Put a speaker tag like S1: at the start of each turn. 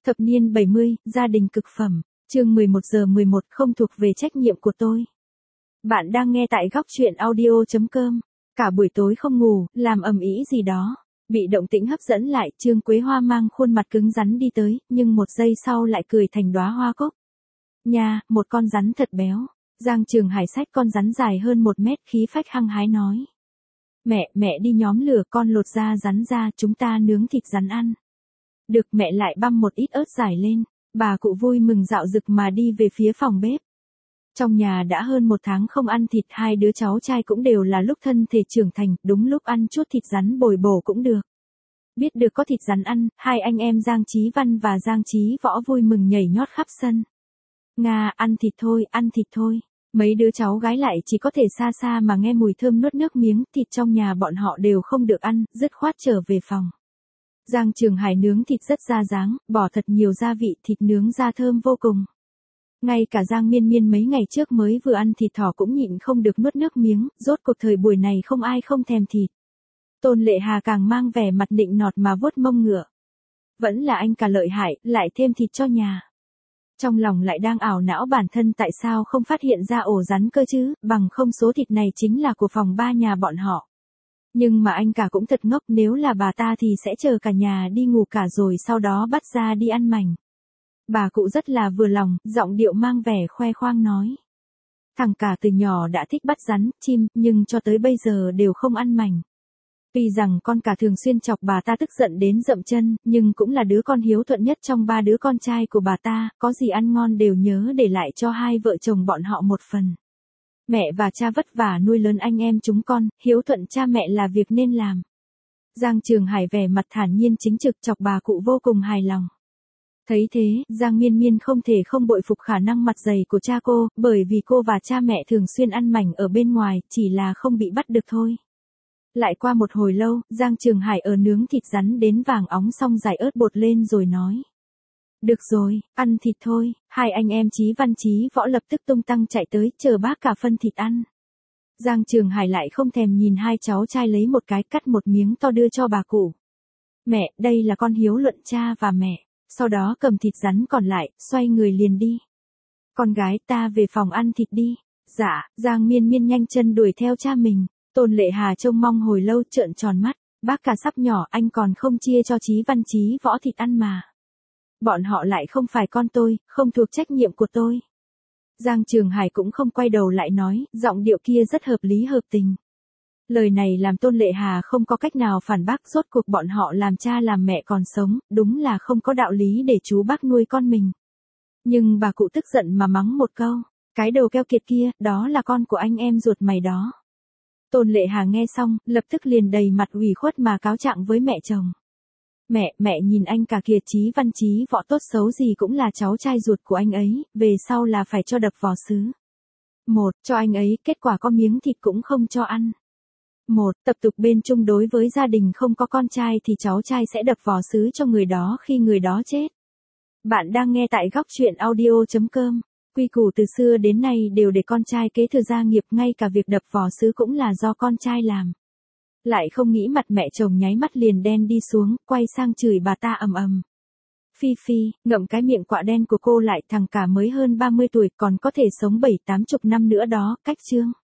S1: Thập niên 70, gia đình cực phẩm, chương 11 giờ 11 không thuộc về trách nhiệm của tôi. Bạn đang nghe tại góc truyện audio.com. Cả buổi tối không ngủ, làm ầm ĩ gì đó. Bị động tĩnh hấp dẫn lại, Trương Quế Hoa mang khuôn mặt cứng rắn đi tới, nhưng một giây sau lại cười thành đóa hoa cúc. Nha, một con rắn thật béo. Giang Trường Hải xách con rắn dài hơn 1 mét, khí phách hăng hái nói. Mẹ đi nhóm lửa, con lột da rắn ra, chúng ta nướng thịt rắn ăn. Được, mẹ lại băm một ít ớt dài lên. Bà cụ vui mừng dạo dực mà đi về phía phòng bếp. Trong nhà đã hơn 1 tháng không ăn thịt, 2 đứa cháu trai cũng đều là lúc thân thể trưởng thành, đúng lúc ăn chút thịt rắn bồi bổ cũng được. Biết được có thịt rắn ăn, hai anh em Giang Chí Văn và Giang Chí Võ vui mừng nhảy nhót khắp sân. Nga, ăn thịt thôi. Mấy đứa cháu gái lại chỉ có thể xa xa mà nghe mùi thơm nuốt nước miếng, thịt trong nhà bọn họ đều không được ăn, dứt khoát trở về phòng. Giang Trường Hải nướng thịt rất ra dáng, bỏ thật nhiều gia vị, thịt nướng ra thơm vô cùng. Ngay cả Giang Miên Miên mấy ngày trước mới vừa ăn thịt thỏ cũng nhịn không được nuốt nước miếng, rốt cuộc thời buổi này không ai không thèm thịt. Tôn Lệ Hà càng mang vẻ mặt nịnh nọt mà vuốt mông ngựa. Vẫn là anh cả lợi hại, lại thêm thịt cho nhà. Trong lòng lại đang ảo não bản thân tại sao không phát hiện ra ổ rắn cơ chứ, bằng không số thịt này chính là của phòng 3 nhà bọn họ. Nhưng mà anh cả cũng thật ngốc, nếu là bà ta thì sẽ chờ cả nhà đi ngủ cả rồi sau đó bắt ra đi ăn mảnh. Bà cụ rất là vừa lòng, giọng điệu mang vẻ khoe khoang nói. Thằng cả từ nhỏ đã thích bắt rắn, chim, nhưng cho tới bây giờ đều không ăn mảnh. Tuy rằng con cả thường xuyên chọc bà ta tức giận đến dậm chân, nhưng cũng là đứa con hiếu thuận nhất trong 3 đứa con trai của bà ta, có gì ăn ngon đều nhớ để lại cho hai vợ chồng bọn họ một phần. Mẹ và cha vất vả nuôi lớn anh em chúng con, hiếu thuận cha mẹ là việc nên làm. Giang Trường Hải vẻ mặt thản nhiên chính trực chọc bà cụ vô cùng hài lòng. Thấy thế, Giang Miên Miên không thể không bội phục khả năng mặt dày của cha cô, bởi vì cô và cha mẹ thường xuyên ăn mảnh ở bên ngoài, chỉ là không bị bắt được thôi. Lại qua một hồi lâu, Giang Trường Hải ở nướng thịt rắn đến vàng óng xong rải ớt bột lên rồi nói. Được rồi, ăn thịt thôi, hai anh em Chí Văn Chí Võ lập tức tung tăng chạy tới, chờ bác cả phân thịt ăn. Giang Trường Hải lại không thèm nhìn hai cháu trai lấy một cái cắt một miếng to đưa cho bà cụ. Mẹ, đây là con hiếu luận cha và mẹ, sau đó cầm thịt rắn còn lại, xoay người liền đi. Con gái ta về phòng ăn thịt đi. Dạ, Giang Miên Miên nhanh chân đuổi theo cha mình. Tôn Lệ Hà trông mong hồi lâu trợn tròn mắt, bác cả sắp nhỏ anh còn không chia cho Chí Văn Chí Võ thịt ăn mà. Bọn họ lại không phải con tôi, không thuộc trách nhiệm của tôi. Giang Trường Hải cũng không quay đầu lại nói, giọng điệu kia rất hợp lý hợp tình. Lời này làm Tôn Lệ Hà không có cách nào phản bác, rốt cuộc bọn họ làm cha làm mẹ còn sống, đúng là không có đạo lý để chú bác nuôi con mình. Nhưng bà cụ tức giận mà mắng một câu, cái đầu keo kiệt kia, đó là con của anh em ruột mày đó. Tôn Lệ Hà nghe xong, lập tức liền đầy mặt ủy khuất mà cáo trạng với mẹ chồng. Mẹ nhìn anh cả kìa, Chí Văn Chí Võ tốt xấu gì cũng là cháu trai ruột của anh ấy, về sau là phải cho đập vỏ sứ. Cho anh ấy, kết quả có miếng thịt cũng không cho ăn. Tập tục bên chung đối với gia đình không có con trai thì cháu trai sẽ đập vỏ sứ cho người đó khi người đó chết. Bạn đang nghe tại góc truyện audio.com. Quy củ từ xưa đến nay đều để con trai kế thừa gia nghiệp, ngay cả việc đập vỏ sứ cũng là do con trai làm. Lại không nghĩ mặt mẹ chồng nháy mắt liền đen đi xuống, quay sang chửi bà ta ầm ầm. Phi, ngậm cái miệng quạ đen của cô lại, thằng cả mới hơn 30 tuổi còn có thể sống 7-80 năm nữa đó, cách chương.